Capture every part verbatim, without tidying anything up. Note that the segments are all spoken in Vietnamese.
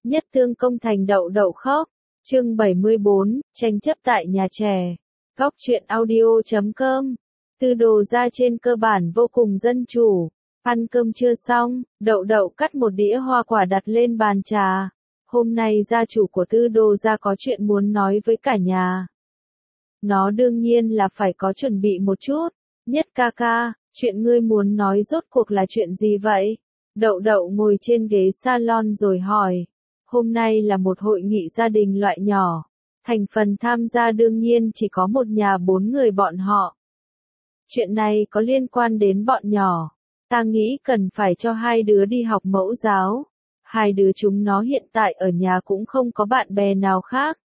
Nhất Thương công thành đậu đậu khóc. Chương bảy mươi bốn, tranh chấp tại nhà trẻ. Góc truyện audio chấm com. Tư Đồ gia trên cơ bản vô cùng dân chủ. Ăn cơm chưa xong, đậu đậu cắt một đĩa hoa quả đặt lên bàn trà. Hôm nay gia chủ của Tư Đồ gia có chuyện muốn nói với cả nhà. Nó đương nhiên là phải có chuẩn bị một chút. Nhất ca ca, chuyện ngươi muốn nói rốt cuộc là chuyện gì vậy? Đậu đậu ngồi trên ghế salon rồi hỏi. Hôm nay là một hội nghị gia đình loại nhỏ. Thành phần tham gia đương nhiên chỉ có một nhà bốn người bọn họ. Chuyện này có liên quan đến bọn nhỏ. Ta nghĩ cần phải cho hai đứa đi học mẫu giáo. Hai đứa chúng nó hiện tại ở nhà cũng không có bạn bè nào khác.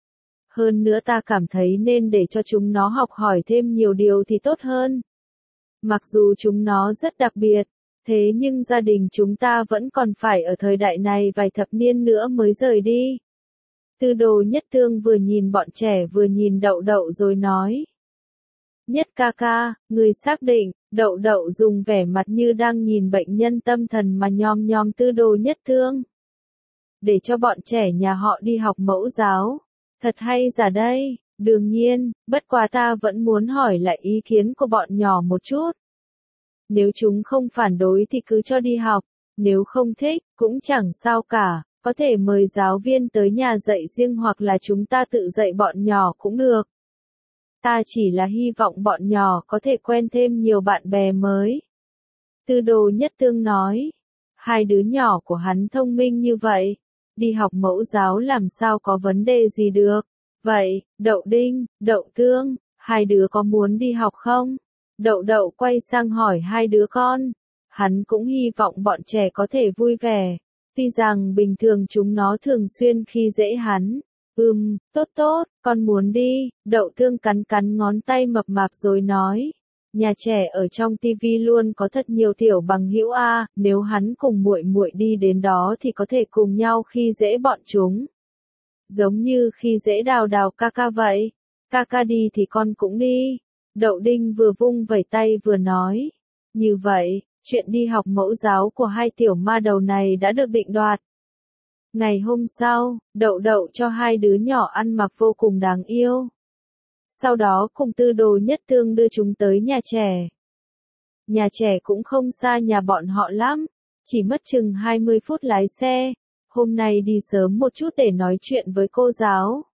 Hơn nữa ta cảm thấy nên để cho chúng nó học hỏi thêm nhiều điều thì tốt hơn. Mặc dù chúng nó rất đặc biệt, thế nhưng gia đình chúng ta vẫn còn phải ở thời đại này vài thập niên nữa mới rời đi. Tư Đồ Nhất Thương vừa nhìn bọn trẻ vừa nhìn đậu đậu rồi nói. Nhất ca ca, người xác định, đậu đậu dùng vẻ mặt như đang nhìn bệnh nhân tâm thần mà nhom nhom Tư Đồ Nhất Thương. Để cho bọn trẻ nhà họ đi học mẫu giáo. Thật hay giả đây, đương nhiên, bất quá ta vẫn muốn hỏi lại ý kiến của bọn nhỏ một chút. Nếu chúng không phản đối thì cứ cho đi học, nếu không thích, cũng chẳng sao cả, có thể mời giáo viên tới nhà dạy riêng hoặc là chúng ta tự dạy bọn nhỏ cũng được. Ta chỉ là hy vọng bọn nhỏ có thể quen thêm nhiều bạn bè mới. Tư Đồ Nhất Thương nói, hai đứa nhỏ của hắn thông minh như vậy, đi học mẫu giáo làm sao có vấn đề gì được. Vậy, Đậu Đinh, Đậu Thương, hai đứa có muốn đi học không? Đậu đậu quay sang hỏi hai đứa con. Hắn cũng hy vọng bọn trẻ có thể vui vẻ. Tuy rằng bình thường chúng nó thường xuyên khi dễ hắn. Ừm, tốt tốt, con muốn đi. Đậu Thương cắn cắn ngón tay mập mạp rồi nói. Nhà trẻ ở trong tivi luôn có thật nhiều tiểu bằng hữu a, nếu hắn cùng muội muội đi đến đó thì có thể cùng nhau khi dễ bọn chúng. Giống như khi dễ Đào Đào ca ca vậy. Ca ca đi thì con cũng đi. Đậu Đinh vừa vung vẩy tay vừa nói. Như vậy, chuyện đi học mẫu giáo của hai tiểu ma đầu này đã được định đoạt. Ngày hôm sau, Đậu đậu cho hai đứa nhỏ ăn mặc vô cùng đáng yêu. Sau đó cùng Tư Đồ Nhất Thương đưa chúng tới nhà trẻ. Nhà trẻ cũng không xa nhà bọn họ lắm, chỉ mất chừng hai mươi phút lái xe. Hôm nay đi sớm một chút để nói chuyện với cô giáo.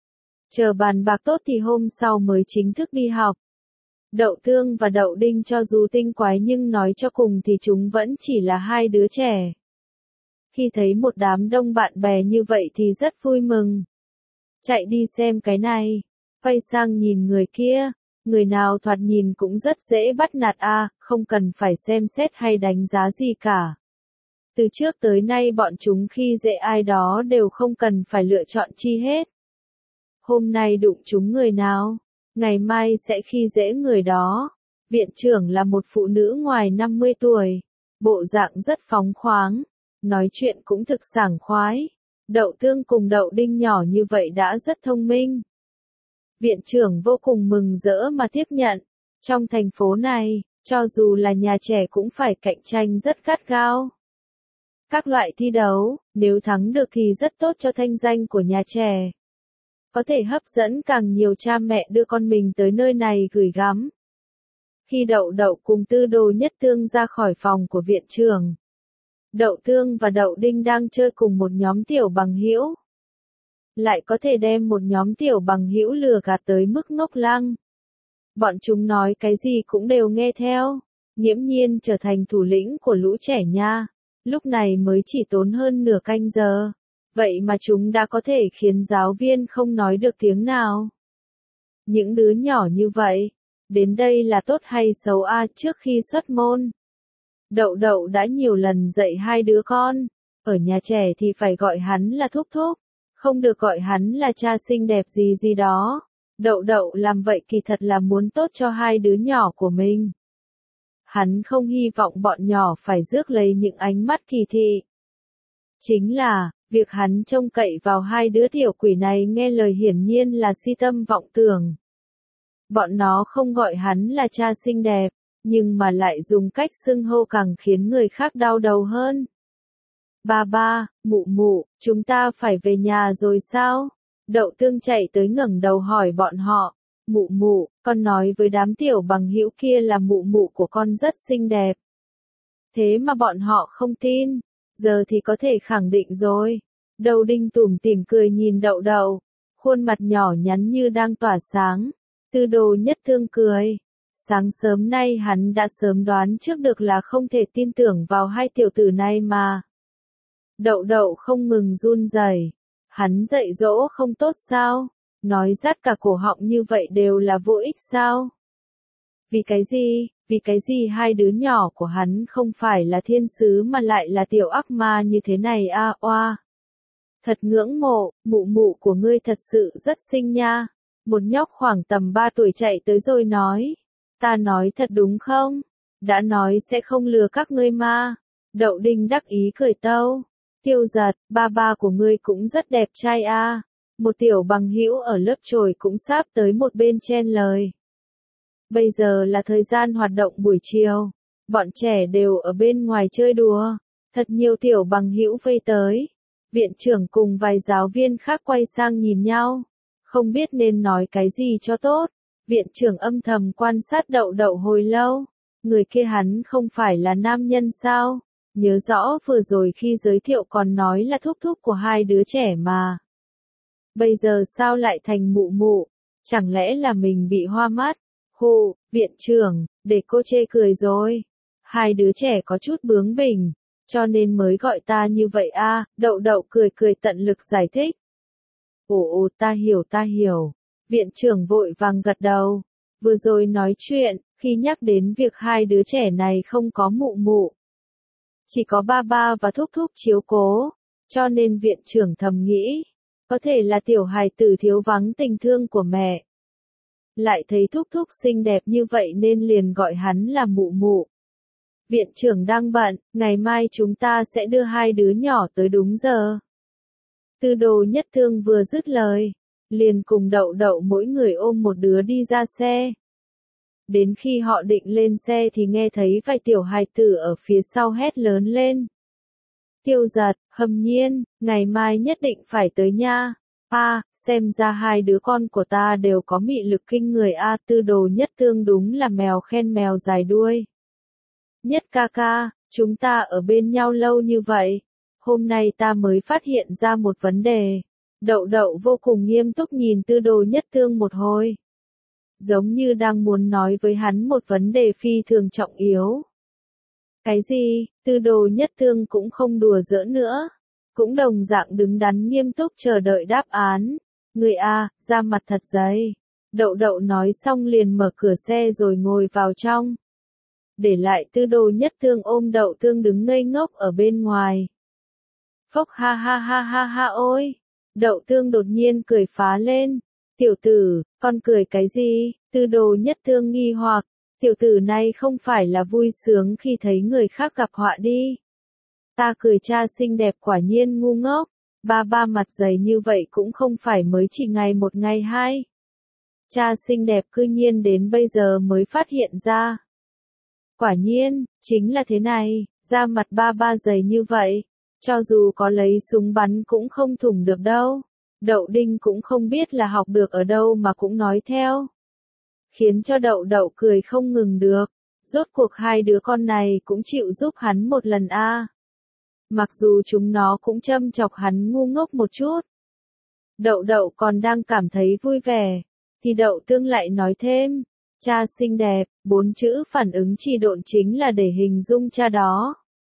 Chờ bàn bạc tốt thì hôm sau mới chính thức đi học. Đậu Thương và Đậu Đinh cho dù tinh quái nhưng nói cho cùng thì chúng vẫn chỉ là hai đứa trẻ. Khi thấy một đám đông bạn bè như vậy thì rất vui mừng. Chạy đi xem cái này, quay sang nhìn người kia, người nào thoạt nhìn cũng rất dễ bắt nạt a, không cần phải xem xét hay đánh giá gì cả. Từ trước tới nay bọn chúng khi dễ ai đó đều không cần phải lựa chọn chi hết. Hôm nay đụng chúng người nào, ngày mai sẽ khi dễ người đó. Viện trưởng là một phụ nữ ngoài năm mươi tuổi, bộ dạng rất phóng khoáng, nói chuyện cũng thực sảng khoái. Đậu Thương cùng Đậu Đinh nhỏ như vậy đã rất thông minh. Viện trưởng vô cùng mừng rỡ mà tiếp nhận. Trong thành phố này, cho dù là nhà trẻ cũng phải cạnh tranh rất gắt gao. Các loại thi đấu, nếu thắng được thì rất tốt cho thanh danh của nhà trẻ. Có thể hấp dẫn càng nhiều cha mẹ đưa con mình tới nơi này gửi gắm. Khi Đậu đậu cùng Tư Đồ Nhất Thương ra khỏi phòng của viện trưởng, Đậu Thương và Đậu Đinh đang chơi cùng một nhóm tiểu bằng hữu. Lại có thể đem một nhóm tiểu bằng hữu lừa gạt tới mức ngốc lăng. Bọn chúng nói cái gì cũng đều nghe theo, nghiễm nhiên trở thành thủ lĩnh của lũ trẻ nha. Lúc này mới chỉ tốn hơn nửa canh giờ. Vậy mà chúng đã có thể khiến giáo viên không nói được tiếng nào. Những đứa nhỏ như vậy, đến đây là tốt hay xấu a? Trước khi xuất môn, Đậu đậu đã nhiều lần dạy hai đứa con. Ở nhà trẻ thì phải gọi hắn là thúc thúc, không được gọi hắn là cha xinh đẹp gì gì đó. Đậu đậu làm vậy kỳ thật là muốn tốt cho hai đứa nhỏ của mình. Hắn không hy vọng bọn nhỏ phải rước lấy những ánh mắt kỳ thị. Chính là, việc hắn trông cậy vào hai đứa tiểu quỷ này nghe lời hiển nhiên là si tâm vọng tưởng. Bọn nó không gọi hắn là cha xinh đẹp, nhưng mà lại dùng cách xưng hô càng khiến người khác đau đầu hơn. Ba ba, mụ mụ, chúng ta phải về nhà rồi sao? Đậu tương chạy tới ngẩng đầu hỏi bọn họ. Mụ mụ, con nói với đám tiểu bằng hữu kia là mụ mụ của con rất xinh đẹp. Thế mà bọn họ không tin. Giờ thì có thể khẳng định rồi. Đậu Đinh tủm tỉm cười nhìn Đậu Đậu. Khuôn mặt nhỏ nhắn như đang tỏa sáng. Tư Đồ Nhất Thương cười. Sáng sớm nay hắn đã sớm đoán trước được là không thể tin tưởng vào hai tiểu tử này mà. Đậu Đậu không ngừng run rẩy. Hắn dạy dỗ không tốt sao? Nói rát cả cổ họng như vậy đều là vô ích sao? Vì cái gì? Vì cái gì hai đứa nhỏ của hắn không phải là thiên sứ mà lại là tiểu ác ma như thế này a oa. Thật ngưỡng mộ, mụ mụ của ngươi thật sự rất xinh nha. Một nhóc khoảng tầm ba tuổi chạy tới rồi nói. Ta nói thật đúng không? Đã nói sẽ không lừa các ngươi mà. Đậu Đinh đắc ý cười tâu. Tiêu Giật, ba ba của ngươi cũng rất đẹp trai a. Một tiểu bằng hữu ở lớp trồi cũng sắp tới một bên chen lời. Bây giờ là thời gian hoạt động buổi chiều. Bọn trẻ đều ở bên ngoài chơi đùa. Thật nhiều tiểu bằng hữu vây tới. Viện trưởng cùng vài giáo viên khác quay sang nhìn nhau. Không biết nên nói cái gì cho tốt. Viện trưởng âm thầm quan sát Đậu Đậu hồi lâu. Người kia hắn không phải là nam nhân sao? Nhớ rõ vừa rồi khi giới thiệu còn nói là thúc thúc của hai đứa trẻ mà. Bây giờ sao lại thành mụ mụ? Chẳng lẽ là mình bị hoa mắt? Hù, viện trưởng, để cô chê cười rồi. Hai đứa trẻ có chút bướng bỉnh, cho nên mới gọi ta như vậy a. À, Đậu Đậu cười cười tận lực giải thích. Ồ, ta hiểu ta hiểu. Viện trưởng vội vàng gật đầu. Vừa rồi nói chuyện, khi nhắc đến việc hai đứa trẻ này không có mụ mụ. Chỉ có ba ba và thúc thúc chiếu cố, cho nên viện trưởng thầm nghĩ. Có thể là tiểu hài tử thiếu vắng tình thương của mẹ. Lại thấy thúc thúc xinh đẹp như vậy nên liền gọi hắn là mụ mụ. Viện trưởng đang bận, ngày mai chúng ta sẽ đưa hai đứa nhỏ tới đúng giờ. Tư Đồ Nhất Thương vừa dứt lời, liền cùng Đậu Đậu mỗi người ôm một đứa đi ra xe. Đến khi họ định lên xe thì nghe thấy vài tiểu hài tử ở phía sau hét lớn lên. Tiêu Giật, Hầm Nhiên, ngày mai nhất định phải tới nha. A, à, xem ra hai đứa con của ta đều có mị lực kinh người a. À, Tư Đồ Nhất Thương đúng là mèo khen mèo dài đuôi. Nhất ca ca, chúng ta ở bên nhau lâu như vậy. Hôm nay ta mới phát hiện ra một vấn đề. Đậu Đậu vô cùng nghiêm túc nhìn Tư Đồ Nhất Thương một hồi. Giống như đang muốn nói với hắn một vấn đề phi thường trọng yếu. Cái gì? Tư Đồ Nhất Thương cũng không đùa giỡn nữa. Cũng đồng dạng đứng đắn nghiêm túc chờ đợi đáp án. Người A, ra mặt thật dày. Đậu Đậu nói xong liền mở cửa xe rồi ngồi vào trong. Để lại Tư Đồ Nhất Thương ôm Đậu Tương đứng ngây ngốc ở bên ngoài. Phốc ha ha ha ha ha ôi. Đậu Tương đột nhiên cười phá lên. Tiểu tử, con cười cái gì? Tư Đồ Nhất Thương nghi hoặc. Tiểu tử này không phải là vui sướng khi thấy người khác gặp họa đi. Ta cười cha xinh đẹp quả nhiên ngu ngốc. Ba ba mặt dày như vậy cũng không phải mới chỉ ngày một ngày hai. Cha xinh đẹp cư nhiên đến bây giờ mới phát hiện ra. Quả nhiên, chính là thế này, da mặt ba ba dày như vậy. Cho dù có lấy súng bắn cũng không thủng được đâu. Đậu Đinh cũng không biết là học được ở đâu mà cũng nói theo. Khiến cho Đậu Đậu cười không ngừng được. Rốt cuộc hai đứa con này cũng chịu giúp hắn một lần a. À. Mặc dù chúng nó cũng châm chọc hắn ngu ngốc một chút. Đậu Đậu còn đang cảm thấy vui vẻ. Thì Đậu Tương lại nói thêm. Cha xinh đẹp, bốn chữ phản ứng chỉ độn chính là để hình dung cha đó.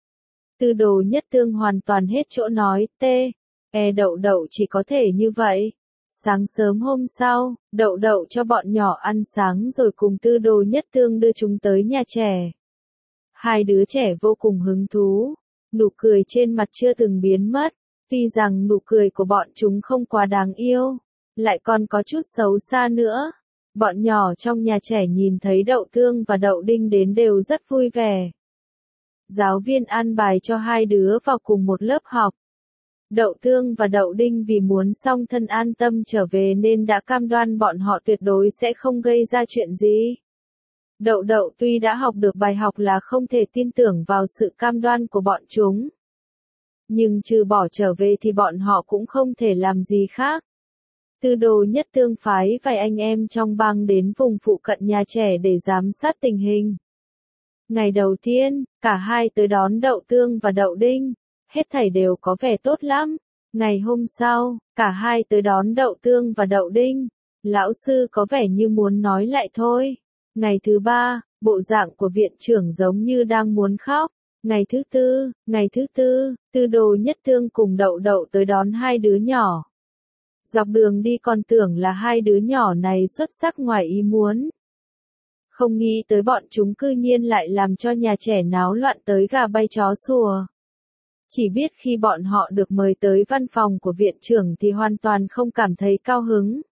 Tư Đồ Nhất Thương hoàn toàn hết chỗ nói, tê. E Đậu Đậu chỉ có thể như vậy. Sáng sớm hôm sau, Đậu Đậu cho bọn nhỏ ăn sáng rồi cùng Tư Đồ Nhất Thương đưa chúng tới nhà trẻ. Hai đứa trẻ vô cùng hứng thú, nụ cười trên mặt chưa từng biến mất, tuy rằng nụ cười của bọn chúng không quá đáng yêu, lại còn có chút xấu xa nữa. Bọn nhỏ trong nhà trẻ nhìn thấy Đậu Tương và Đậu Đinh đến đều rất vui vẻ. Giáo viên an bài cho hai đứa vào cùng một lớp học. Đậu Tương và Đậu Đinh vì muốn song thân an tâm trở về nên đã cam đoan bọn họ tuyệt đối sẽ không gây ra chuyện gì. Đậu Đậu tuy đã học được bài học là không thể tin tưởng vào sự cam đoan của bọn chúng. Nhưng trừ bỏ trở về thì bọn họ cũng không thể làm gì khác. Tư Đồ Nhất Tương phái vài anh em trong bang đến vùng phụ cận nhà trẻ để giám sát tình hình. Ngày đầu tiên, cả hai tới đón Đậu Tương và Đậu Đinh, hết thảy đều có vẻ tốt lắm. Ngày hôm sau, cả hai tới đón Đậu Tương và Đậu Đinh, lão sư có vẻ như muốn nói lại thôi. Ngày thứ ba, bộ dạng của viện trưởng giống như đang muốn khóc. Ngày thứ tư, ngày thứ tư, Tư Đồ Nhất Tương cùng Đậu Đậu tới đón hai đứa nhỏ. Dọc đường đi còn tưởng là hai đứa nhỏ này xuất sắc ngoài ý muốn. Không nghĩ tới bọn chúng cư nhiên lại làm cho nhà trẻ náo loạn tới gà bay chó sủa. Chỉ biết khi bọn họ được mời tới văn phòng của viện trưởng thì hoàn toàn không cảm thấy cao hứng.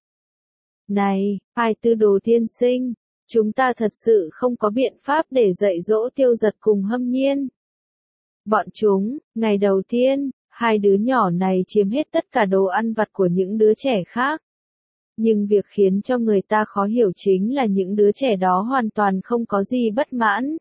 Này, hai Tư Đồ tiên sinh, chúng ta thật sự không có biện pháp để dạy dỗ Tiêu Giật cùng Hâm Nhiên. Bọn chúng, ngày đầu tiên, hai đứa nhỏ này chiếm hết tất cả đồ ăn vặt của những đứa trẻ khác. Nhưng việc khiến cho người ta khó hiểu chính là những đứa trẻ đó hoàn toàn không có gì bất mãn.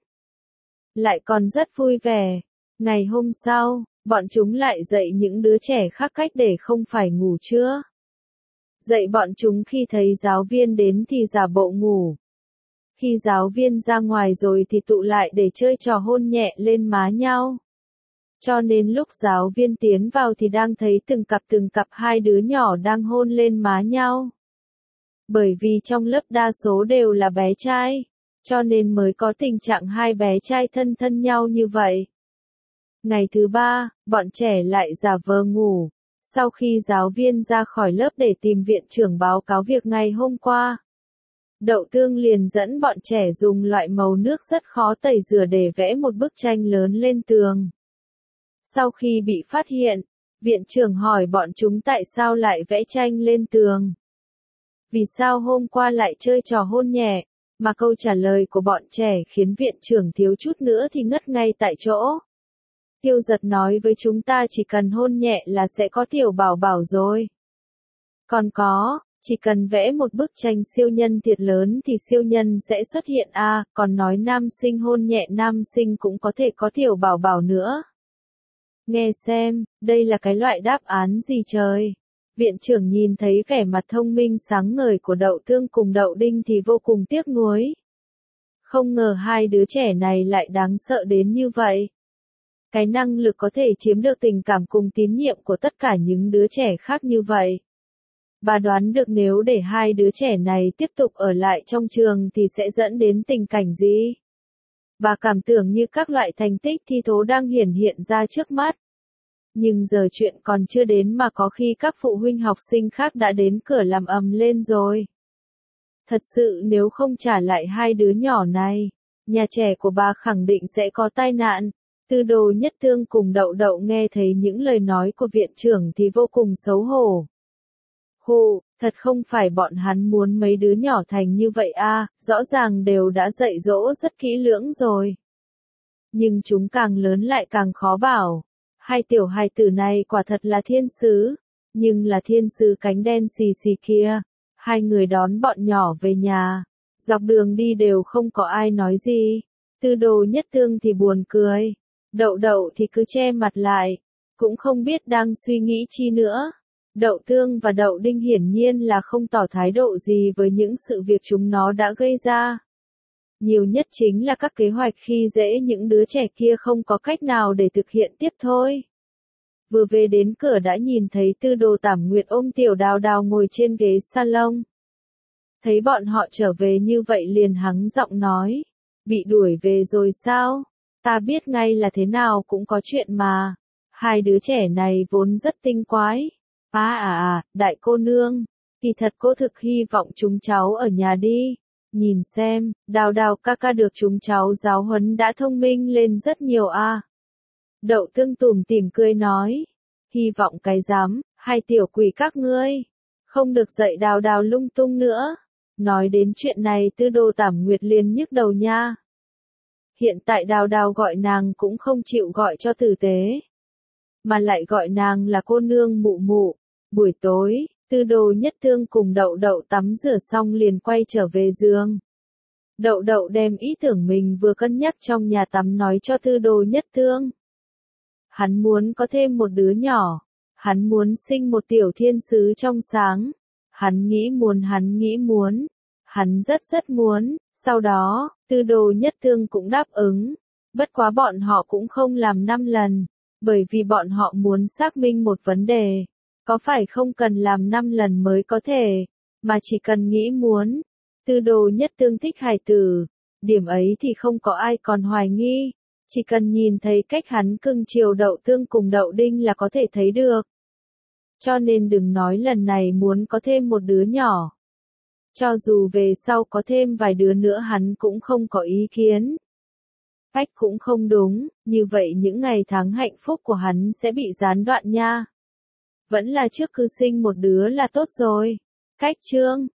Lại còn rất vui vẻ. Ngày hôm sau, bọn chúng lại dạy những đứa trẻ khác cách để không phải ngủ trưa. Dạy bọn chúng khi thấy giáo viên đến thì giả bộ ngủ. Khi giáo viên ra ngoài rồi thì tụ lại để chơi trò hôn nhẹ lên má nhau. Cho nên lúc giáo viên tiến vào thì đang thấy từng cặp từng cặp hai đứa nhỏ đang hôn lên má nhau. Bởi vì trong lớp đa số đều là bé trai, cho nên mới có tình trạng hai bé trai thân thân nhau như vậy. Ngày thứ ba, bọn trẻ lại giả vờ ngủ. Sau khi giáo viên ra khỏi lớp để tìm viện trưởng báo cáo việc ngày hôm qua, Đậu Tương liền dẫn bọn trẻ dùng loại màu nước rất khó tẩy rửa để vẽ một bức tranh lớn lên tường. Sau khi bị phát hiện, viện trưởng hỏi bọn chúng tại sao lại vẽ tranh lên tường. Vì sao hôm qua lại chơi trò hôn nhẹ, mà câu trả lời của bọn trẻ khiến viện trưởng thiếu chút nữa thì ngất ngay tại chỗ. Tiêu Giật nói với chúng ta chỉ cần hôn nhẹ là sẽ có tiểu bảo bảo rồi. Còn có, chỉ cần vẽ một bức tranh siêu nhân thiệt lớn thì siêu nhân sẽ xuất hiện à, còn nói nam sinh hôn nhẹ nam sinh cũng có thể có tiểu bảo bảo nữa. Nghe xem, đây là cái loại đáp án gì trời. Viện trưởng nhìn thấy vẻ mặt thông minh sáng ngời của Đậu Tương cùng Đậu Đinh thì vô cùng tiếc nuối. Không ngờ hai đứa trẻ này lại đáng sợ đến như vậy. Cái năng lực có thể chiếm được tình cảm cùng tín nhiệm của tất cả những đứa trẻ khác như vậy. Bà đoán được nếu để hai đứa trẻ này tiếp tục ở lại trong trường thì sẽ dẫn đến tình cảnh gì? Bà cảm tưởng như các loại thành tích thi thố đang hiển hiện ra trước mắt. Nhưng giờ chuyện còn chưa đến mà có khi các phụ huynh học sinh khác đã đến cửa làm ầm lên rồi. Thật sự nếu không trả lại hai đứa nhỏ này, nhà trẻ của bà khẳng định sẽ có tai nạn. Tư Đồ Nhất Tương cùng Đậu Đậu nghe thấy những lời nói của viện trưởng thì vô cùng xấu hổ. Hù, thật không phải bọn hắn muốn mấy đứa nhỏ thành như vậy à, rõ ràng đều đã dạy dỗ rất kỹ lưỡng rồi. Nhưng chúng càng lớn lại càng khó bảo. Hai tiểu hài tử này quả thật là thiên sứ, nhưng là thiên sứ cánh đen xì xì kia. Hai người đón bọn nhỏ về nhà, dọc đường đi đều không có ai nói gì. Tư Đồ Nhất Tương thì buồn cười, Đậu Đậu thì cứ che mặt lại, cũng không biết đang suy nghĩ chi nữa. Đậu Tương và Đậu Đinh hiển nhiên là không tỏ thái độ gì với những sự việc chúng nó đã gây ra. Nhiều nhất chính là các kế hoạch khi dễ những đứa trẻ kia không có cách nào để thực hiện tiếp thôi. Vừa về đến cửa đã nhìn thấy Tư Đồ Tảm Nguyệt ôm Tiểu Đào Đào ngồi trên ghế salon. Thấy bọn họ trở về như vậy liền hắng giọng nói, bị đuổi về rồi sao? Ta biết ngay là thế nào cũng có chuyện mà. Hai đứa trẻ này vốn rất tinh quái. À à à, đại cô nương, kỳ thật cô thực hy vọng chúng cháu ở nhà đi. Nhìn xem, Đào Đào ca ca được chúng cháu giáo huấn đã thông minh lên rất nhiều à. Đậu Tương tủm tỉm cười nói, hy vọng cái dám, hai tiểu quỷ các ngươi, không được dạy Đào Đào lung tung nữa. Nói đến chuyện này Tư Đồ Tảm Nguyệt liền nhức đầu nha. Hiện tại Đào Đào gọi nàng cũng không chịu gọi cho tử tế, mà lại gọi nàng là cô nương mụ mụ. Buổi tối, Tư Đồ Nhất Tương cùng Đậu Đậu tắm rửa xong liền quay trở về giường. Đậu Đậu đem ý tưởng mình vừa cân nhắc trong nhà tắm nói cho Tư Đồ Nhất Tương. Hắn muốn có thêm một đứa nhỏ. Hắn muốn sinh một tiểu thiên sứ trong sáng. Hắn nghĩ muốn hắn nghĩ muốn. Hắn rất rất muốn. Sau đó, Tư Đồ Nhất Thương cũng đáp ứng. Bất quá bọn họ cũng không làm năm lần. Bởi vì bọn họ muốn xác minh một vấn đề. Có phải không cần làm năm lần mới có thể, mà chỉ cần nghĩ muốn. Tư Đồ Nhất Thương thích hài tử. Điểm ấy thì không có ai còn hoài nghi. Chỉ cần nhìn thấy cách hắn cưng chiều Đậu Tương cùng Đậu Đinh là có thể thấy được. Cho nên đừng nói lần này muốn có thêm một đứa nhỏ. Cho dù về sau có thêm vài đứa nữa hắn cũng không có ý kiến. Cách cũng không đúng, như vậy những ngày tháng hạnh phúc của hắn sẽ bị gián đoạn nha. Vẫn là trước cứ sinh một đứa là tốt rồi. Cách chương